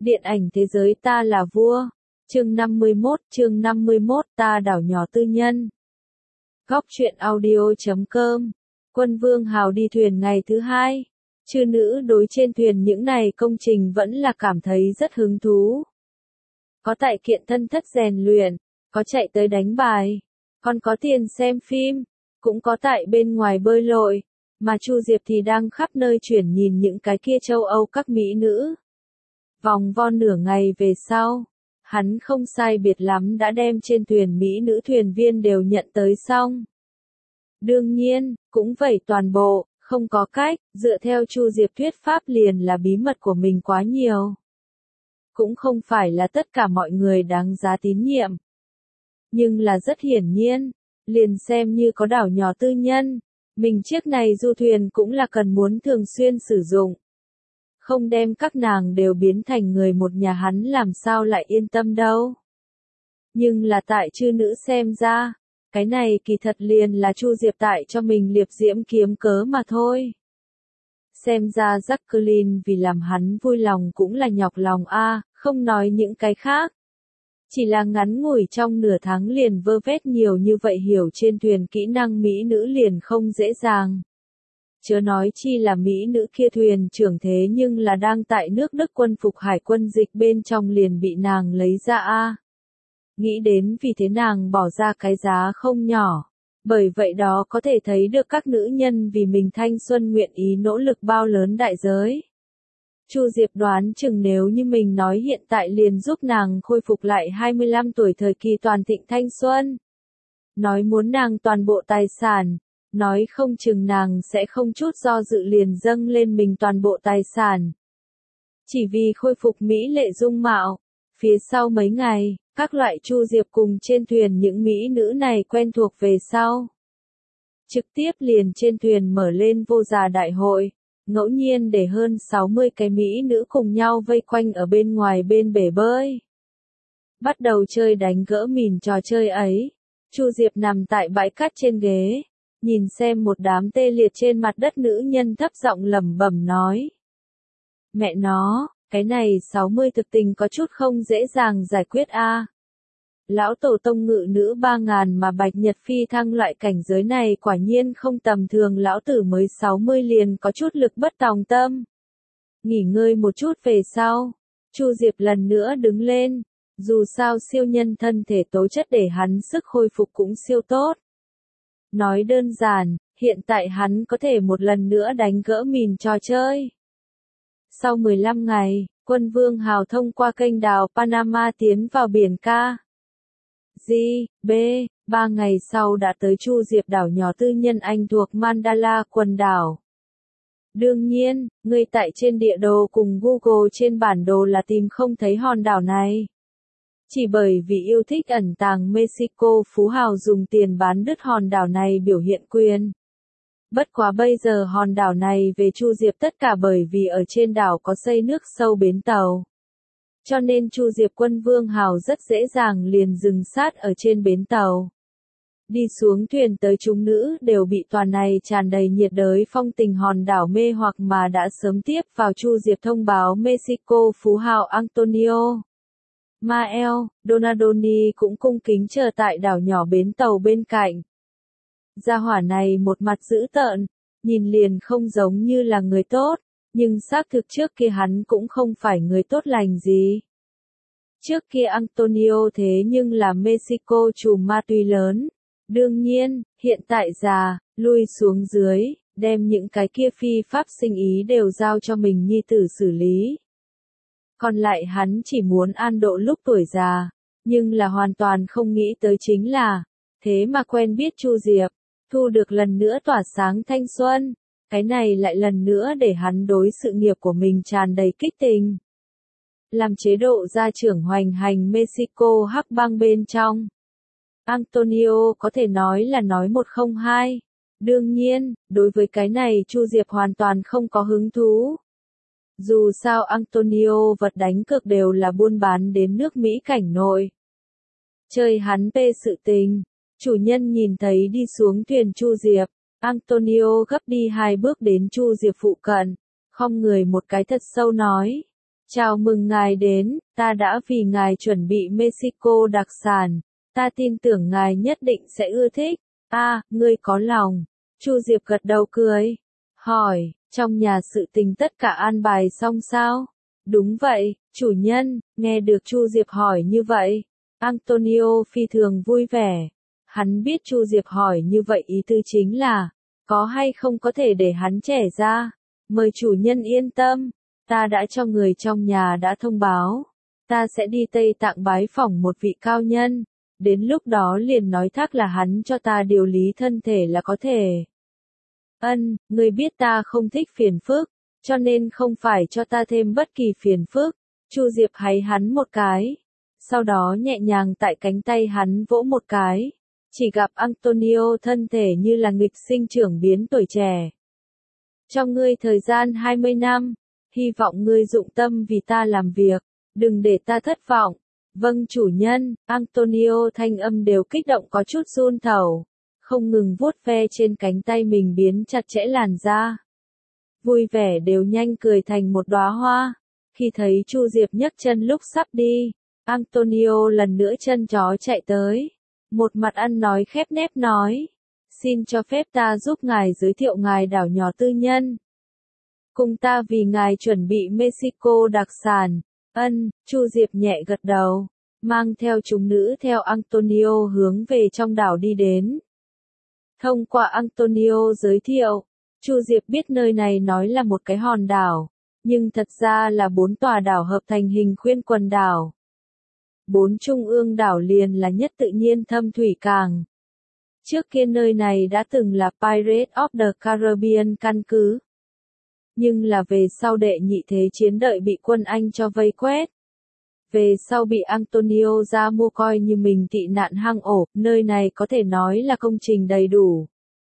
Điện ảnh thế giới ta là vua. Chương 51 ta đảo nhỏ tư nhân. Góc truyện audio.com. Quân Vương Hào đi thuyền ngày thứ hai. Chư nữ đối trên thuyền những này công trình vẫn là cảm thấy rất hứng thú. Có tại kiện thân thất rèn luyện, có chạy tới đánh bài, còn có tiền xem phim, cũng có tại bên ngoài bơi lội, mà Chu Diệp thì đang khắp nơi chuyển nhìn những cái kia châu Âu các mỹ nữ. Vòng vo nửa ngày về sau, hắn không sai biệt lắm đã đem trên thuyền mỹ nữ thuyền viên đều nhận tới xong. Đương nhiên, cũng vậy toàn bộ, không có cách, dựa theo Chu Diệp thuyết pháp liền là bí mật của mình quá nhiều. Cũng không phải là tất cả mọi người đáng giá tín nhiệm. Nhưng là rất hiển nhiên, liền xem như có đảo nhỏ tư nhân, mình chiếc này du thuyền cũng là cần muốn thường xuyên sử dụng. Không đem các nàng đều biến thành người một nhà hắn làm sao lại yên tâm đâu. Nhưng là tại chư nữ xem ra, cái này kỳ thật liền là Chu Diệp tại cho mình liệp diễm kiếm cớ mà thôi. Xem ra Jacqueline vì làm hắn vui lòng cũng là nhọc lòng a, không nói những cái khác. Chỉ là ngắn ngủi trong nửa tháng liền vơ vét nhiều như vậy hiểu trên thuyền kỹ năng mỹ nữ liền không dễ dàng. Chớ nói chi là mỹ nữ kia thuyền trưởng thế nhưng là đang tại nước Đức quân phục hải quân dịch bên trong liền bị nàng lấy ra a. Nghĩ đến vì thế nàng bỏ ra cái giá không nhỏ. Bởi vậy đó có thể thấy được các nữ nhân vì mình thanh xuân nguyện ý nỗ lực bao lớn đại giới. Chu Diệp đoán chừng nếu như mình nói hiện tại liền giúp nàng khôi phục lại 25 tuổi thời kỳ toàn thịnh thanh xuân. Nói muốn nàng toàn bộ tài sản, nói không chừng nàng sẽ không chút do dự liền dâng lên mình toàn bộ tài sản. Chỉ vì khôi phục mỹ lệ dung mạo, phía sau mấy ngày, các loại Chu Diệp cùng trên thuyền những mỹ nữ này quen thuộc về sau. Trực tiếp liền trên thuyền mở lên vô già đại hội, ngẫu nhiên để hơn 60 cái mỹ nữ cùng nhau vây quanh ở bên ngoài bên bể bơi. Bắt đầu chơi đánh gỡ mìn trò chơi ấy, Chu Diệp nằm tại bãi cát trên ghế, nhìn xem một đám tê liệt trên mặt đất nữ nhân thấp giọng lẩm bẩm nói. Mẹ nó, cái này 60 thực tình có chút không dễ dàng giải quyết a. Lão tổ tông ngự nữ 3000 mà Bạch Nhật Phi thăng loại cảnh giới này quả nhiên không tầm thường, lão tử mới 60 liền có chút lực bất tòng tâm. Nghỉ ngơi một chút về sau, Chu Diệp lần nữa đứng lên, dù sao siêu nhân thân thể tố chất để hắn sức hồi phục cũng siêu tốt. Nói đơn giản, hiện tại hắn có thể một lần nữa đánh gỡ mìn trò chơi. Sau 15 ngày, Quân Vương Hào thông qua kênh đào Panama tiến vào biển Ca. B, 3 ngày sau đã tới Chu Diệp đảo nhỏ tư nhân Anh thuộc Mandala quần đảo. Đương nhiên, người tại trên địa đồ cùng Google trên bản đồ là tìm không thấy hòn đảo này. Chỉ bởi vì yêu thích ẩn tàng Mexico phú hào dùng tiền bán đứt hòn đảo này biểu hiện quyền. Bất quá bây giờ hòn đảo này về Chu Diệp tất cả bởi vì ở trên đảo có xây nước sâu bến tàu. Cho nên Chu Diệp Quân Vương Hào rất dễ dàng liền dừng sát ở trên bến tàu. Đi xuống thuyền tới chúng nữ đều bị toàn này tràn đầy nhiệt đới phong tình hòn đảo mê hoặc mà đã sớm tiếp vào Chu Diệp thông báo Mexico phú hào Antonio Mael Donadoni cũng cung kính chờ tại đảo nhỏ bến tàu bên cạnh. Gia hỏa này một mặt dữ tợn, nhìn liền không giống như là người tốt. Nhưng xác thực trước kia hắn cũng không phải người tốt lành gì. Trước kia Antonio thế nhưng là Mexico trùm ma túy lớn. Đương nhiên, hiện tại già, lui xuống dưới, đem những cái kia phi pháp sinh ý đều giao cho mình nhi tử xử lý. Còn lại hắn chỉ muốn an độ lúc tuổi già, nhưng là hoàn toàn không nghĩ tới chính là, thế mà quen biết Chu Diệp, thu được lần nữa tỏa sáng thanh xuân. Cái này lại lần nữa để hắn đối sự nghiệp của mình tràn đầy kích tình. Làm chế độ gia trưởng hoành hành Mexico hắc bang bên trong. Antonio có thể nói là nói một không hai. Đương nhiên, đối với cái này Chu Diệp hoàn toàn không có hứng thú. Dù sao Antonio vật đánh cược đều là buôn bán đến nước Mỹ cảnh nội. Chơi hắn bê sự tình. Chủ nhân nhìn thấy đi xuống thuyền Chu Diệp. Antonio gấp đi 2 bước đến Chu Diệp phụ cận, khom người một cái thật sâu nói. Chào mừng ngài đến, ta đã vì ngài chuẩn bị Mexico đặc sản. Ta tin tưởng ngài nhất định sẽ ưa thích. Ngươi có lòng. Chu Diệp gật đầu cười. Hỏi, trong nhà sự tình tất cả an bài xong sao? Đúng vậy, chủ nhân. Nghe được Chu Diệp hỏi như vậy, Antonio phi thường vui vẻ. Hắn biết Chu Diệp hỏi như vậy ý tư chính là, có hay không có thể để hắn trẻ ra. Mời chủ nhân yên tâm, ta đã cho người trong nhà đã thông báo. Ta sẽ đi Tây Tạng bái phỏng một vị cao nhân. Đến lúc đó liền nói thác là hắn cho ta điều lý thân thể là có thể. Ngươi biết ta không thích phiền phức, cho nên không phải cho ta thêm bất kỳ phiền phức. Chu Diệp háy hắn một cái, sau đó nhẹ nhàng tại cánh tay hắn vỗ một cái. Chỉ gặp Antonio thân thể như là nghịch sinh trưởng biến tuổi trẻ. Cho ngươi thời gian 20 năm, hy vọng ngươi dụng tâm vì ta làm việc, đừng để ta thất vọng. Vâng chủ nhân. Antonio thanh âm đều kích động có chút run thầu, không ngừng vuốt ve trên cánh tay mình biến chặt chẽ làn da. Vui vẻ đều nhanh cười thành một đóa hoa. Khi thấy Chu Diệp nhấc chân lúc sắp đi, Antonio lần nữa chân chó chạy tới. Một mặt ăn nói khép nép nói, xin cho phép ta giúp ngài giới thiệu ngài đảo nhỏ tư nhân. Cùng ta vì ngài chuẩn bị Mexico đặc sản. Chu Diệp nhẹ gật đầu, mang theo chúng nữ theo Antonio hướng về trong đảo đi đến. Thông qua Antonio giới thiệu, Chu Diệp biết nơi này nói là một cái hòn đảo, nhưng thật ra là 4 tòa đảo hợp thành hình khuyên quần đảo. 4 trung ương đảo liền là nhất tự nhiên thâm thủy cảng. Trước kia nơi này đã từng là Pirates of the Caribbean căn cứ. Nhưng là về sau đệ nhị thế chiến đợi bị quân Anh cho vây quét. Về sau bị Antonio ra mua coi như mình tị nạn hang ổ, nơi này có thể nói là công trình đầy đủ.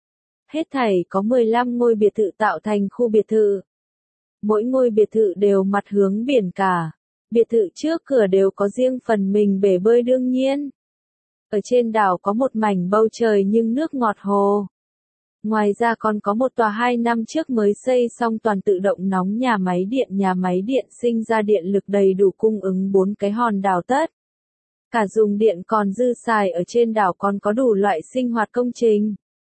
Hết thảy có 15 ngôi biệt thự tạo thành khu biệt thự. Mỗi ngôi biệt thự đều mặt hướng biển cả. Biệt thự trước cửa đều có riêng phần mình bể bơi đương nhiên. Ở trên đảo có một mảnh bầu trời nhưng nước ngọt hồ. Ngoài ra còn có một tòa 2 năm trước mới xây xong toàn tự động nóng nhà máy điện sinh ra điện lực đầy đủ cung ứng 4 cái hòn đảo tất. Cả dùng điện còn dư xài ở trên đảo còn có đủ loại sinh hoạt công trình.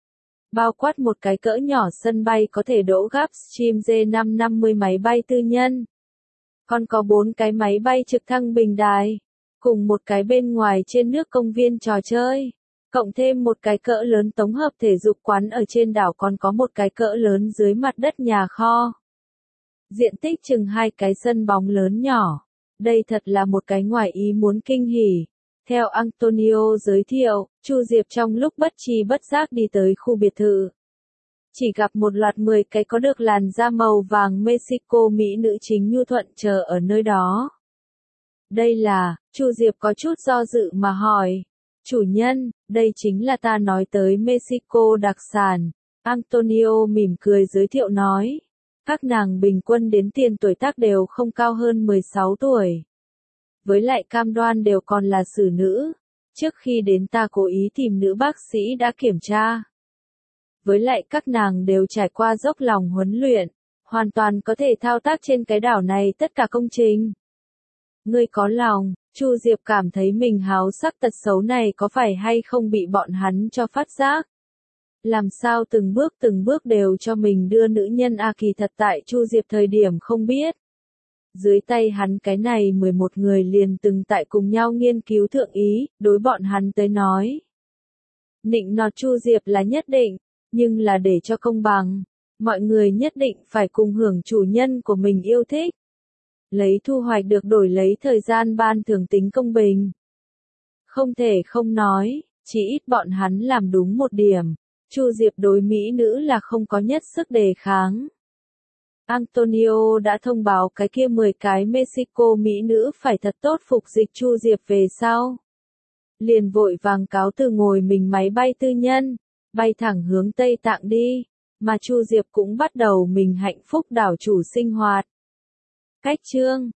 Bao quát một cái cỡ nhỏ sân bay có thể đỗ Gulfstream G550 máy bay tư nhân. Còn có 4 cái máy bay trực thăng bình đài, cùng một cái bên ngoài trên nước công viên trò chơi. Cộng thêm một cái cỡ lớn tổng hợp thể dục quán ở trên đảo còn có một cái cỡ lớn dưới mặt đất nhà kho. Diện tích chừng 2 cái sân bóng lớn nhỏ. Đây thật là một cái ngoài ý muốn kinh hỉ. Theo Antonio giới thiệu, Chu Diệp trong lúc bất tri bất giác đi tới khu biệt thự. Chỉ gặp một loạt 10 cái có được làn da màu vàng Mexico mỹ nữ chính nhu thuận chờ ở nơi đó. Đây là, Chu Diệp có chút do dự mà hỏi. Chủ nhân, đây chính là ta nói tới Mexico đặc sản. Antonio mỉm cười giới thiệu nói. Các nàng bình quân đến tiền tuổi tác đều không cao hơn 16 tuổi. Với lại cam đoan đều còn là xử nữ. Trước khi đến ta cố ý tìm nữ bác sĩ đã kiểm tra. Với lại các nàng đều trải qua dốc lòng huấn luyện. Hoàn toàn có thể thao tác trên cái đảo này tất cả công trình. Ngươi có lòng. Chu Diệp cảm thấy mình háo sắc tật xấu này có phải hay không bị bọn hắn cho phát giác. Làm sao từng bước đều cho mình đưa nữ nhân kỳ thật tại Chu Diệp thời điểm không biết. Dưới tay hắn cái này 11 người liền từng tại cùng nhau nghiên cứu thượng ý, đối bọn hắn tới nói. Nịnh nọt Chu Diệp là nhất định, nhưng là để cho công bằng. Mọi người nhất định phải cùng hưởng chủ nhân của mình yêu thích. Lấy thu hoạch được đổi lấy thời gian ban thưởng tính công bình. Không thể không nói, chỉ ít bọn hắn làm đúng một điểm. Chu Diệp đối mỹ nữ là không có nhất sức đề kháng. Antonio đã thông báo cái kia 10 cái Mexico mỹ nữ phải thật tốt phục dịch Chu Diệp về sau. Liền vội vàng cáo từ ngồi mình máy bay tư nhân, bay thẳng hướng Tây Tạng đi, mà Chu Diệp cũng bắt đầu mình hạnh phúc đảo chủ sinh hoạt. Cách chương